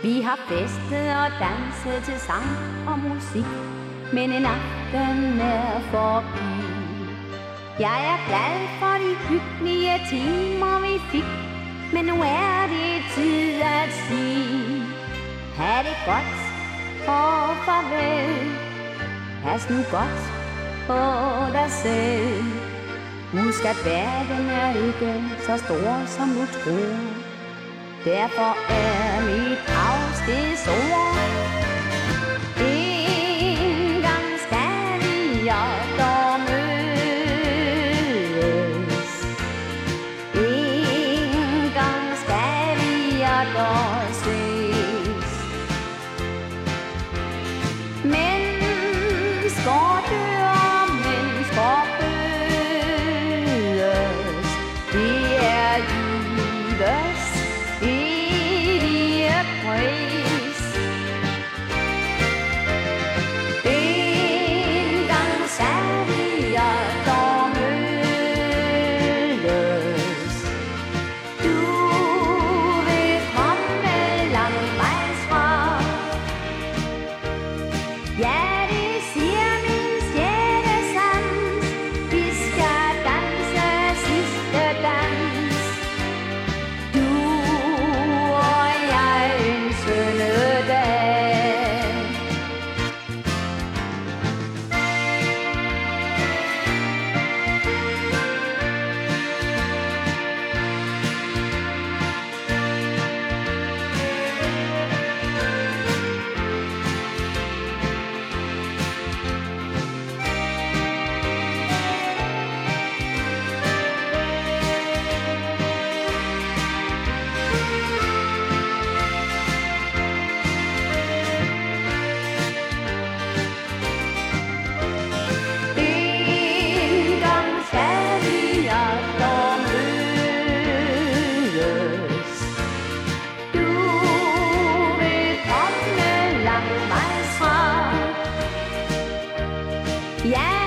Vi har festet og danset til sang og musik, men en aften er forbi. Jeg er glad for de hyggelige timer vi fik, men nu er det tid at sige: ha' det godt og farvel. Pas nu godt på dig selv. Husk at verden er ikke så stor som du tror. Derfor er mit afskedsord: en gang skal vi dog mødes. En gang skal vi dog ses. Mennesker dør, mennesker fødes. Det er livets evige pris. En gang skal vi dog mødes. Du vil komme langt vejsfra. Ja, det siger min sjælesans. Vi skal danse sidste dans. Du og jeg en skønne dag. En gang skal vi dog mødes. Du vil komme langt vejsfra. Ja,